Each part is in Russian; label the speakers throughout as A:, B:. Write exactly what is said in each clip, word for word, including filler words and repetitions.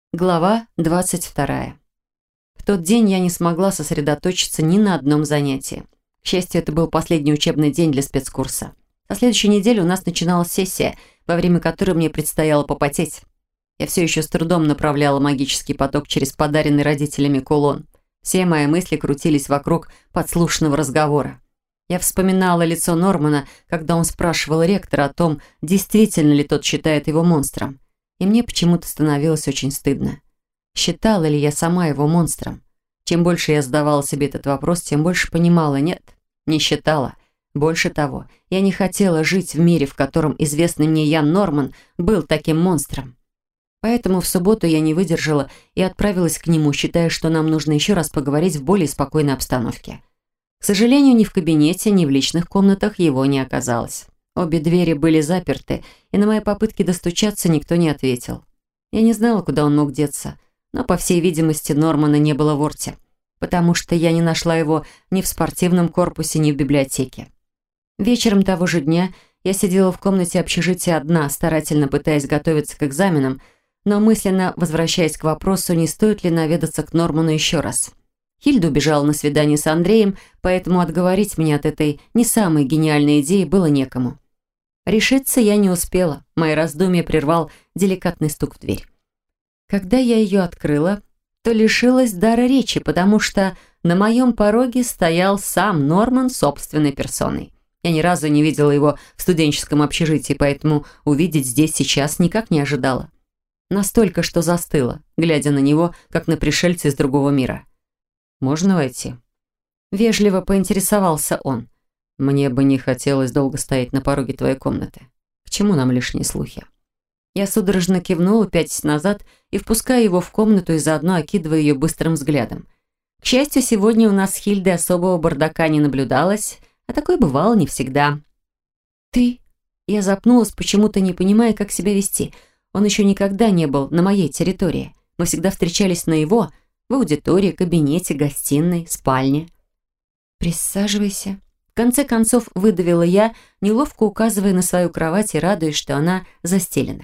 A: Глава двадцать вторая. В тот день я не смогла сосредоточиться ни на одном занятии. К счастью, это был последний учебный день для спецкурса. На следующей неделе у нас начиналась сессия, во время которой мне предстояло попотеть. Я все еще с трудом направляла магический поток через подаренный родителями кулон. Все мои мысли крутились вокруг подслушанного разговора. Я вспоминала лицо Нормана, когда он спрашивал ректора о том, действительно ли тот считает его монстром. И мне почему-то становилось очень стыдно. Считала ли я сама его монстром? Чем больше я задавала себе этот вопрос, тем больше понимала, нет, не считала. Больше того, я не хотела жить в мире, в котором известный мне Ян Норман был таким монстром. Поэтому в субботу я не выдержала и отправилась к нему, считая, что нам нужно еще раз поговорить в более спокойной обстановке. К сожалению, ни в кабинете, ни в личных комнатах его не оказалось. Обе двери были заперты, и на мои попытки достучаться никто не ответил. Я не знала, куда он мог деться, но, по всей видимости, Нормана не было в Орте, потому что я не нашла его ни в спортивном корпусе, ни в библиотеке. Вечером того же дня я сидела в комнате общежития одна, старательно пытаясь готовиться к экзаменам, но мысленно возвращаясь к вопросу, не стоит ли наведаться к Норману еще раз. Хильда убежала на свидание с Андреем, поэтому отговорить меня от этой не самой гениальной идеи было некому. Решиться я не успела. Мои раздумья прервал деликатный стук в дверь. Когда я ее открыла, то лишилась дара речи, потому что на моем пороге стоял сам Норман собственной персоной. Я ни разу не видела его в студенческом общежитии, поэтому увидеть здесь сейчас никак не ожидала. Настолько, что застыла, глядя на него, как на пришельца из другого мира. «Можно войти?» Вежливо поинтересовался он. «Мне бы не хотелось долго стоять на пороге твоей комнаты. К чему нам лишние слухи?» Я судорожно кивнула, пятясь назад и впуская его в комнату и заодно окидывая ее быстрым взглядом. К счастью, сегодня у нас с Хильдой особого бардака не наблюдалось, а такое бывало не всегда. «Ты?» Я запнулась, почему-то не понимая, как себя вести. Он еще никогда не был на моей территории. Мы всегда встречались на его, в аудитории, кабинете, гостиной, спальне. «Присаживайся». В конце концов выдавила я, неловко указывая на свою кровать и радуясь, что она застелена.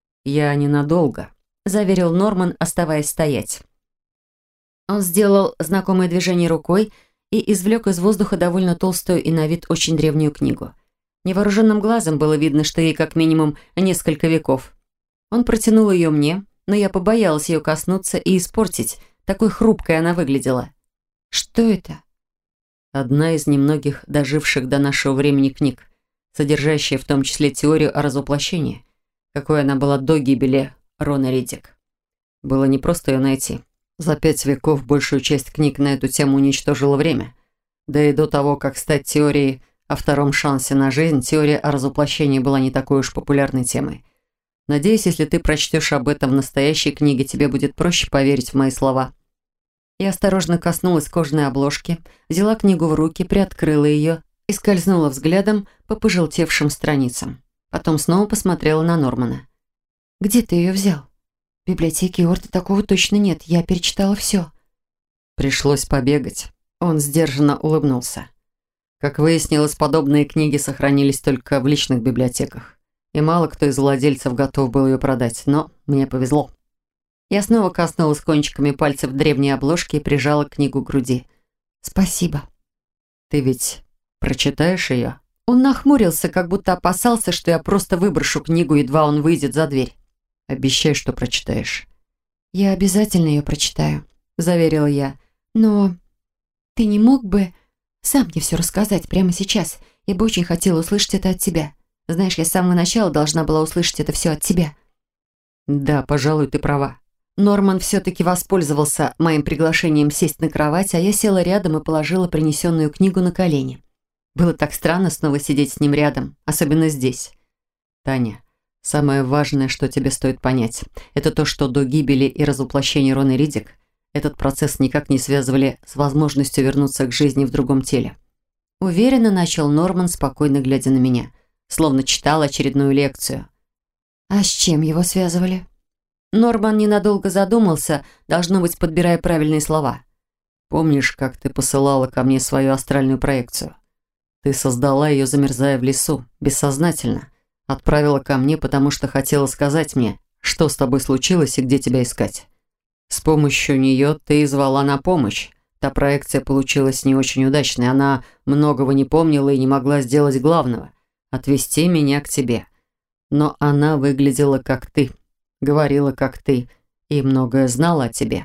A: «Я ненадолго», — заверил Норман, оставаясь стоять. Он сделал знакомое движение рукой и извлек из воздуха довольно толстую и на вид очень древнюю книгу. Невооруженным глазом было видно, что ей как минимум несколько веков. Он протянул ее мне, но я побоялась ее коснуться и испортить, такой хрупкой она выглядела. «Что это?» Одна из немногих доживших до нашего времени книг, содержащая в том числе теорию о разоплощении, какой она была до гибели Рона Риддик. Было непросто ее найти. За пять веков большую часть книг на эту тему уничтожило время. Да и до того, как стать теорией о втором шансе на жизнь, теория о разоплощении была не такой уж популярной темой. Надеюсь, если ты прочтешь об этом в настоящей книге, тебе будет проще поверить в мои слова. Я осторожно коснулась кожаной обложки, взяла книгу в руки, приоткрыла ее и скользнула взглядом по пожелтевшим страницам. Потом снова посмотрела на Нормана. «Где ты ее взял? В библиотеке Орта такого точно нет, я перечитала все». «Пришлось побегать». Он сдержанно улыбнулся. Как выяснилось, подобные книги сохранились только в личных библиотеках. И мало кто из владельцев готов был ее продать, но мне повезло. Я снова коснулась кончиками пальцев древней обложки и прижала книгу к груди. «Спасибо». «Ты ведь прочитаешь ее?» Он нахмурился, как будто опасался, что я просто выброшу книгу, едва он выйдет за дверь. «Обещай, что прочитаешь». «Я обязательно ее прочитаю», — заверила я. «Но ты не мог бы сам мне все рассказать прямо сейчас? Я бы очень хотела услышать это от тебя. Знаешь, я с самого начала должна была услышать это все от тебя». «Да, пожалуй, ты права». Норман все-таки воспользовался моим приглашением сесть на кровать, а я села рядом и положила принесенную книгу на колени. Было так странно снова сидеть с ним рядом, особенно здесь. «Таня, самое важное, что тебе стоит понять, это то, что до гибели и разоплощения Роны Риддик этот процесс никак не связывали с возможностью вернуться к жизни в другом теле». Уверенно начал Норман, спокойно глядя на меня, словно читал очередную лекцию. «А с чем его связывали?» Норман ненадолго задумался, должно быть, подбирая правильные слова. «Помнишь, как ты посылала ко мне свою астральную проекцию? Ты создала ее, замерзая в лесу, бессознательно. Отправила ко мне, потому что хотела сказать мне, что с тобой случилось и где тебя искать. С помощью нее ты и звала на помощь. Та проекция получилась не очень удачной. Она многого не помнила и не могла сделать главного – отвести меня к тебе. Но она выглядела как ты, говорила как ты и многое знала о тебе.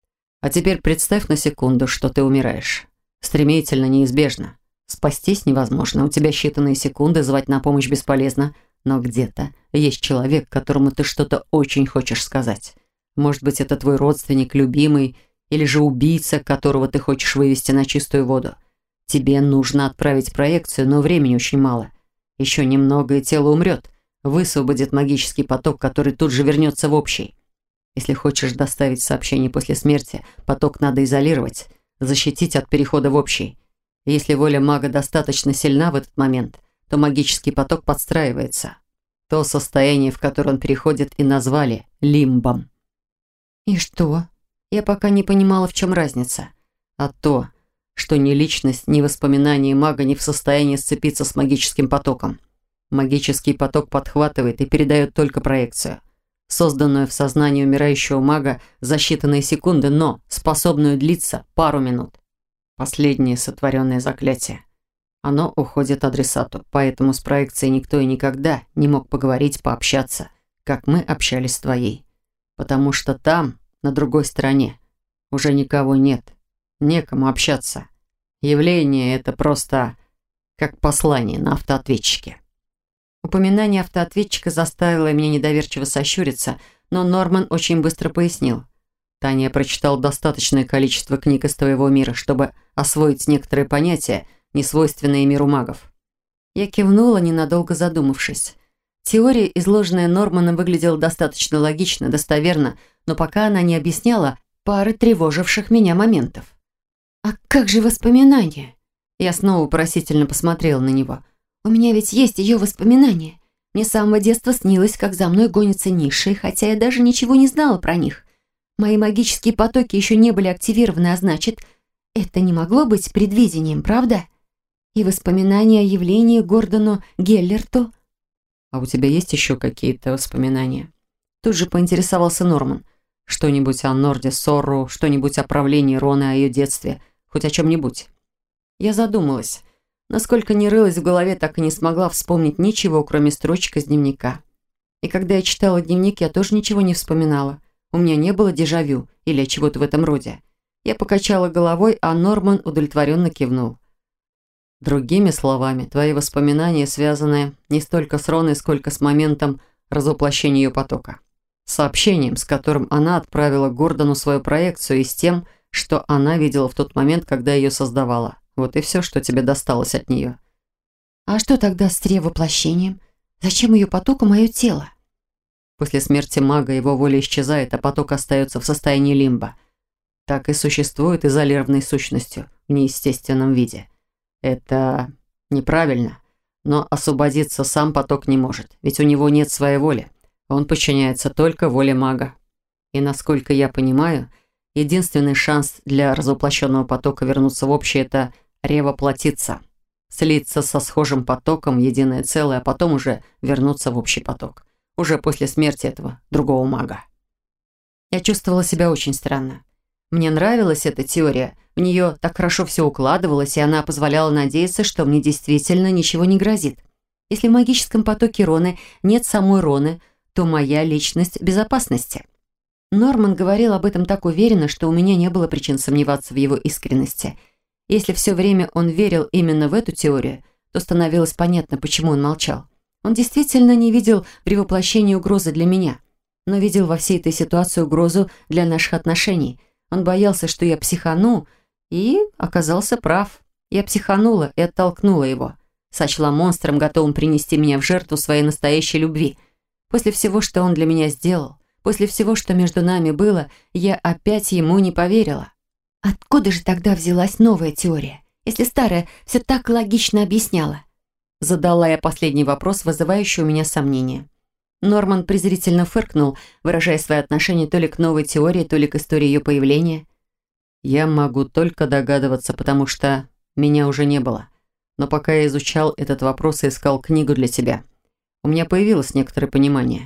A: А теперь представь на секунду, что ты умираешь. Стремительно, неизбежно. Спастись невозможно. У тебя считанные секунды, звать на помощь бесполезно. Но где-то есть человек, которому ты что-то очень хочешь сказать. Может быть, это твой родственник, любимый, или же убийца, которого ты хочешь вывести на чистую воду. Тебе нужно отправить проекцию, но времени очень мало. Еще немного, и тело умрет. Высвободит магический поток, который тут же вернется в общий. Если хочешь доставить сообщение после смерти, поток надо изолировать, защитить от перехода в общий. Если воля мага достаточно сильна в этот момент, то магический поток подстраивается. То состояние, в которое он переходит, и назвали лимбом. И что? Я пока не понимала, в чем разница. А то, что ни личность, ни воспоминания мага не в состоянии сцепиться с магическим потоком. Магический поток подхватывает и передает только проекцию, созданную в сознании умирающего мага за считанные секунды, но способную длиться пару минут. Последнее сотворенное заклятие. Оно уходит адресату, поэтому с проекцией никто и никогда не мог поговорить, пообщаться, как мы общались с твоей. Потому что там, на другой стороне, уже никого нет, некому общаться. Явление это просто как послание на автоответчике. Упоминание автоответчика заставило меня недоверчиво сощуриться, но Норман очень быстро пояснил. Таня прочитал достаточное количество книг из твоего мира, чтобы освоить некоторые понятия, несвойственные миру магов. Я кивнула, ненадолго задумавшись. Теория, изложенная Норманом, выглядела достаточно логично, достоверно, но пока она не объясняла пары тревоживших меня моментов. «А как же воспоминания?» Я снова вопросительно посмотрела на него. «У меня ведь есть ее воспоминания. Мне с самого детства снилось, как за мной гонятся низшие, хотя я даже ничего не знала про них. Мои магические потоки еще не были активированы, а значит, это не могло быть предвидением, правда? И воспоминания о явлении Гордону Геллерту». «А у тебя есть еще какие-то воспоминания?» Тут же поинтересовался Норман. «Что-нибудь о Норде Сорру, что-нибудь о правлении Роны, о ее детстве, хоть о чем-нибудь?» Я задумалась. Насколько не рылась в голове, так и не смогла вспомнить ничего, кроме строчек из дневника. И когда я читала дневник, я тоже ничего не вспоминала. У меня не было дежавю или чего-то в этом роде. Я покачала головой, а Норман удовлетворенно кивнул. Другими словами, твои воспоминания связаны не столько с Роной, сколько с моментом разоплощения ее потока. Сообщением, с которым она отправила Гордону свою проекцию, и с тем, что она видела в тот момент, когда ее создавала. Вот и все, что тебе досталось от нее. «А что тогда с тревоплощением? Зачем ее потоку мое тело?» После смерти мага его воля исчезает, а поток остается в состоянии лимба. Так и существует изолированной сущностью в неестественном виде. Это неправильно, но освободиться сам поток не может, ведь у него нет своей воли. Он подчиняется только воле мага. И, насколько я понимаю, единственный шанс для разоплощенного потока вернуться в общее – это ревоплотиться, слиться со схожим потоком в единое целое, а потом уже вернуться в общий поток. Уже после смерти этого другого мага. Я чувствовала себя очень странно. Мне нравилась эта теория, в нее так хорошо все укладывалось, и она позволяла надеяться, что мне действительно ничего не грозит. Если в магическом потоке Роны нет самой Роны, то моя личность в безопасности. Норман говорил об этом так уверенно, что у меня не было причин сомневаться в его искренности. Если все время он верил именно в эту теорию, то становилось понятно, почему он молчал. Он действительно не видел в ревоплощении угрозы для меня, но видел во всей этой ситуации угрозу для наших отношений. Он боялся, что я психану, и оказался прав. Я психанула и оттолкнула его. Сочла монстром, готовым принести меня в жертву своей настоящей любви. После всего, что он для меня сделал, после всего, что между нами было, я опять ему не поверила. Откуда же тогда взялась новая теория, если старая все так логично объясняла? Задала я последний вопрос, вызывающий у меня сомнения. Норман презрительно фыркнул, выражая свои отношения то ли к новой теории, то ли к истории ее появления. «Я могу только догадываться, потому что меня уже не было. Но пока я изучал этот вопрос и искал книгу для тебя, у меня появилось некоторое понимание.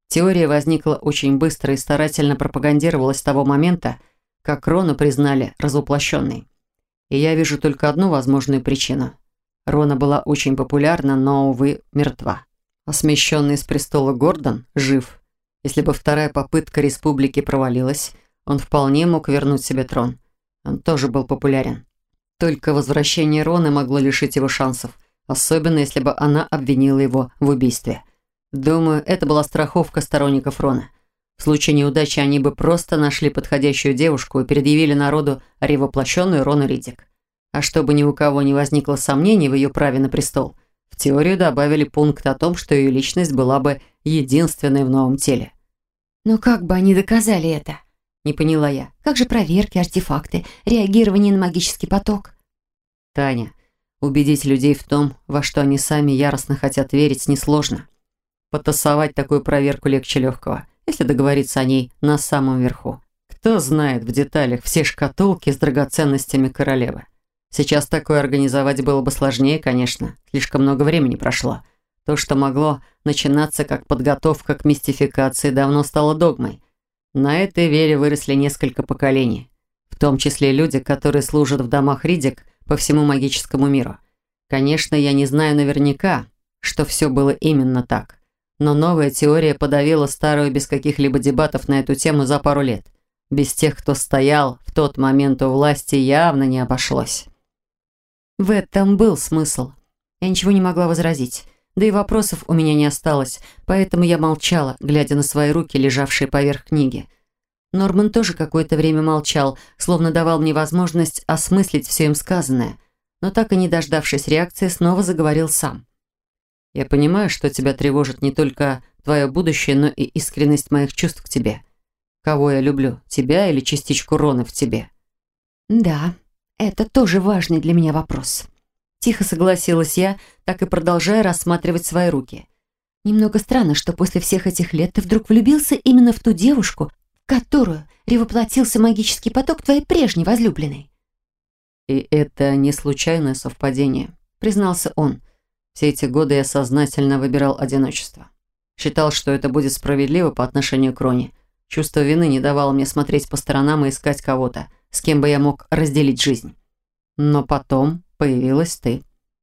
A: Теория возникла очень быстро и старательно пропагандировалась с того момента, как Рону признали развоплощенной. И я вижу только одну возможную причину. Рона была очень популярна, но, увы, мертва. А смещенный с престола Гордон жив. Если бы вторая попытка республики провалилась, он вполне мог вернуть себе трон. Он тоже был популярен. Только возвращение Роны могло лишить его шансов, особенно если бы она обвинила его в убийстве. Думаю, это была страховка сторонников Рона. В случае неудачи они бы просто нашли подходящую девушку и предъявили народу ревоплощенную Рону Риддик. А чтобы ни у кого не возникло сомнений в ее праве на престол, в теорию добавили пункт о том, что ее личность была бы единственной в новом теле.
B: Но как бы они доказали это? Не поняла я. Как же проверки, артефакты, реагирование на магический поток?
A: Таня, убедить людей в том, во что они сами яростно хотят верить, несложно. Потасовать такую проверку легче легкого, если договориться о ней на самом верху. Кто знает в деталях все шкатулки с драгоценностями королевы. Сейчас такое организовать было бы сложнее, конечно. Слишком много времени прошло. То, что могло начинаться как подготовка к мистификации, давно стало догмой. На этой вере выросли несколько поколений. В том числе люди, которые служат в домах Риддик по всему магическому миру. Конечно, я не знаю наверняка, что все было именно так. Но новая теория подавила старую без каких-либо дебатов на эту тему за пару лет. Без тех, кто стоял в тот момент у власти, явно не обошлось. В этом был смысл. Я ничего не могла возразить. Да и вопросов у меня не осталось, поэтому я молчала, глядя на свои руки, лежавшие поверх книги. Норман тоже какое-то время молчал, словно давал мне возможность осмыслить все им сказанное, но так и не дождавшись реакции, снова заговорил сам. «Я понимаю, что тебя тревожит не только твое будущее, но и искренность моих чувств к тебе. Кого я люблю, тебя или частичку Роны в тебе?»
B: «Да, это тоже важный для меня вопрос». Тихо согласилась я, так и продолжая рассматривать свои руки. «Немного странно, что после всех этих лет ты вдруг влюбился именно в ту девушку, в которую ревоплотился магический поток твоей прежней возлюбленной».
A: «И это не случайное совпадение», — признался он. «Все эти годы я сознательно выбирал одиночество. Считал, что это будет справедливо по отношению к Роне. Чувство вины не давало мне смотреть по сторонам и искать кого-то, с кем бы я мог разделить жизнь. Но потом появилась ты.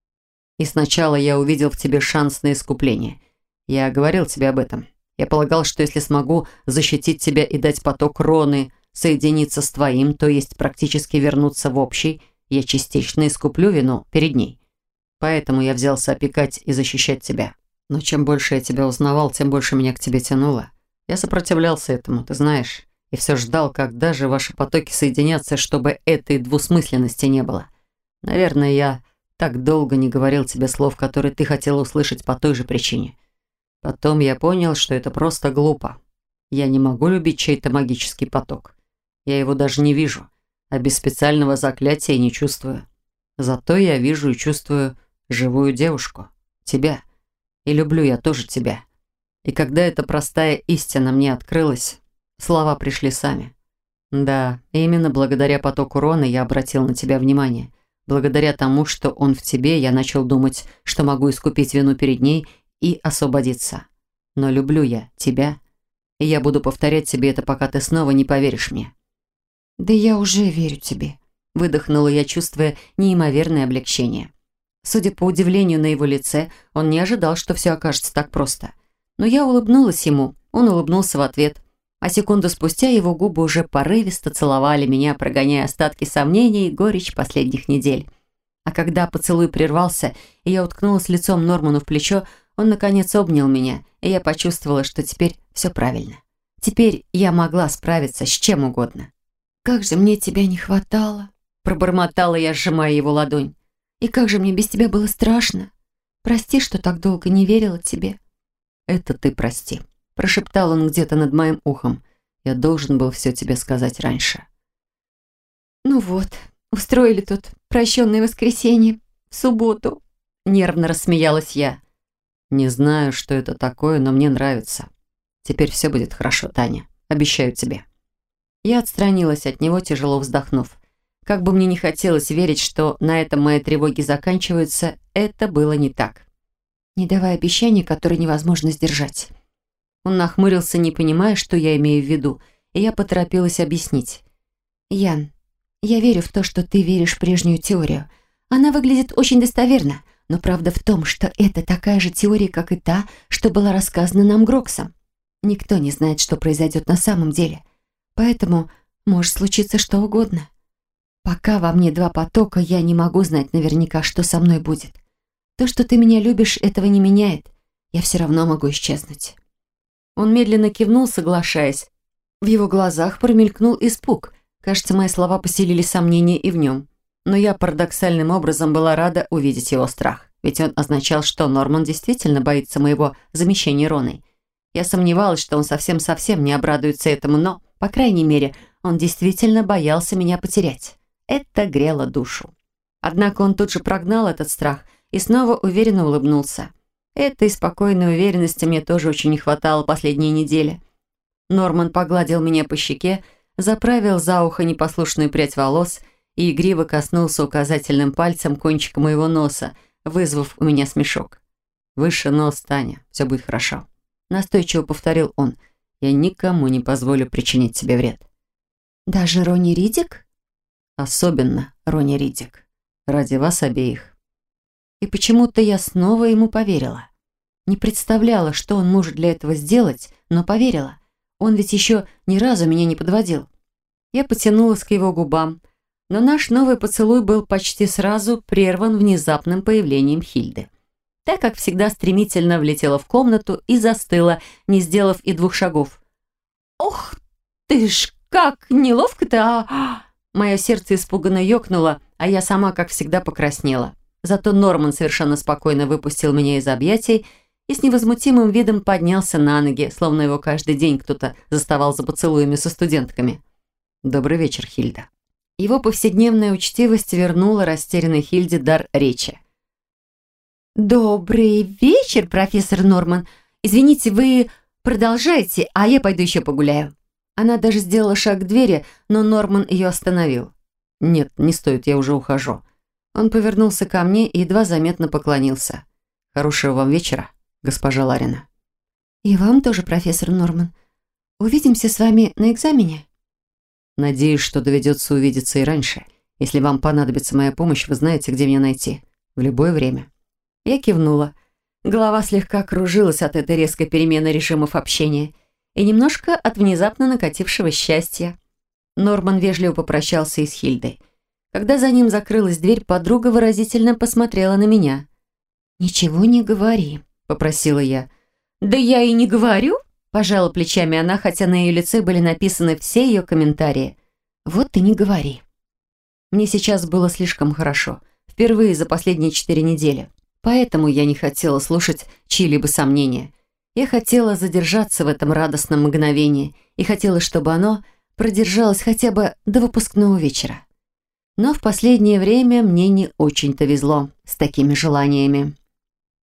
A: И сначала я увидел в тебе шанс на искупление. Я говорил тебе об этом. Я полагал, что если смогу защитить тебя и дать поток Роны соединиться с твоим, то есть практически вернуться в общий, я частично искуплю вину перед ней. Поэтому я взялся опекать и защищать тебя. Но чем больше я тебя узнавал, тем больше меня к тебе тянуло. Я сопротивлялся этому, ты знаешь, и все ждал, когда же ваши потоки соединятся, чтобы этой двусмысленности не было. Наверное, я так долго не говорил тебе слов, которые ты хотела услышать по той же причине. Потом я понял, что это просто глупо. Я не могу любить чей-то магический поток. Я его даже не вижу, а без специального заклятия не чувствую. Зато я вижу и чувствую живую девушку, тебя. И люблю я тоже тебя. И когда эта простая истина мне открылась, слова пришли сами. Да, именно благодаря потоку Роны я обратил на тебя внимание. Благодаря тому, что он в тебе, я начал думать, что могу искупить вину перед ней и освободиться. Но люблю я тебя, и я буду повторять тебе это, пока ты снова не поверишь мне».
B: «Да я уже верю тебе», —
A: выдохнула я, чувствуя неимоверное облегчение. Судя по удивлению на его лице, он не ожидал, что все окажется так просто. Но я улыбнулась ему, он улыбнулся в ответ, а секунду спустя его губы уже порывисто целовали меня, прогоняя остатки сомнений и горечь последних недель. А когда поцелуй прервался, и я уткнулась лицом Норману в плечо, он, наконец, обнял меня, и я почувствовала, что теперь все правильно. Теперь я могла справиться с чем угодно.
B: «Как же мне тебя не хватало!» –
A: пробормотала я, сжимая его ладонь.
B: «И как же мне без тебя было страшно! Прости, что так долго не верила тебе».
A: «Это ты прости», – прошептал он где-то над моим ухом. «Я должен был все тебе сказать раньше».
B: «Ну вот, устроили тут прощенное воскресенье в субботу», – нервно рассмеялась я.
A: «Не знаю, что это такое, но мне нравится. Теперь все будет хорошо, Таня. Обещаю тебе». Я отстранилась от него, тяжело вздохнув. Как бы мне не хотелось верить, что на этом мои тревоги заканчиваются, это было не так.
B: «Не давай обещаний, которые невозможно сдержать».
A: Он нахмурился, не понимая, что я имею в виду, и я поторопилась объяснить.
B: «Ян, я верю в то, что ты веришь в прежнюю теорию. Она выглядит очень достоверно, но правда в том, что это такая же теория, как и та, что была рассказана нам Гроксом. Никто не знает, что произойдет на самом деле. Поэтому может случиться что угодно. Пока во мне два потока, я не могу знать наверняка, что со мной будет. То, что ты меня любишь, этого не меняет. Я все равно могу исчезнуть».
A: Он медленно кивнул, соглашаясь. В его глазах промелькнул испуг. Кажется, мои слова поселили сомнения и в нем. Но я парадоксальным образом была рада увидеть его страх. Ведь он означал, что Норман действительно боится моего замещения Роной. Я сомневалась, что он совсем-совсем не обрадуется этому, но, по крайней мере, он действительно боялся меня потерять. Это грело душу. Однако он тут же прогнал этот страх и снова уверенно улыбнулся. Этой спокойной уверенности мне тоже очень не хватало последние недели. Норман погладил меня по щеке, заправил за ухо непослушную прядь волос и игриво коснулся указательным пальцем кончика моего носа, вызвав у меня смешок. «Выше нос, Таня, все будет хорошо», — настойчиво повторил он. «Я никому не позволю причинить тебе вред».
B: «Даже Ронни Ридик?»
A: «Особенно Ронни Ридик. Ради вас обеих». И почему-то я снова ему поверила. Не представляла, что он может для этого сделать, но поверила. Он ведь еще ни разу меня не подводил. Я потянулась к его губам, но наш новый поцелуй был почти сразу прерван внезапным появлением Хильды. Так, как всегда, стремительно влетела в комнату и застыла, не сделав и двух шагов. «Ох ты ж, как неловко-то, а!» Мое сердце испуганно ёкнуло, а я сама, как всегда, покраснела. Зато Норман совершенно спокойно выпустил меня из объятий и с невозмутимым видом поднялся на ноги, словно его каждый день кто-то заставал за поцелуями со студентками. «Добрый вечер, Хильда». Его повседневная учтивость вернула растерянной Хильде дар речи.
B: «Добрый вечер, профессор Норман. Извините, вы продолжайте, а я пойду еще погуляю».
A: Она даже сделала шаг к двери, но Норман ее остановил. «Нет, не стоит, я уже ухожу». Он повернулся ко мне и едва заметно поклонился. «Хорошего вам вечера, госпожа Ларина».
B: «И вам тоже, профессор Норман. Увидимся с вами на экзамене?»
A: «Надеюсь, что доведется увидеться и раньше. Если вам понадобится моя помощь, вы знаете, где меня найти. В любое время». Я кивнула. Голова слегка кружилась от этой резкой перемены режимов общения и немножко от внезапно накатившего счастья. Норман вежливо попрощался и с Хильдой. Когда за ним закрылась дверь, подруга выразительно посмотрела на меня.
B: «Ничего не говори», —
A: попросила я. «Да я и не говорю», — пожала плечами она, хотя на ее лице были написаны все ее комментарии.
B: «Вот ты не говори».
A: Мне сейчас было слишком хорошо. Впервые за последние четыре недели. Поэтому я не хотела слушать чьи-либо сомнения. Я хотела задержаться в этом радостном мгновении и хотела, чтобы оно продержалось хотя бы до выпускного вечера. Но в последнее время мне не очень-то везло с такими желаниями.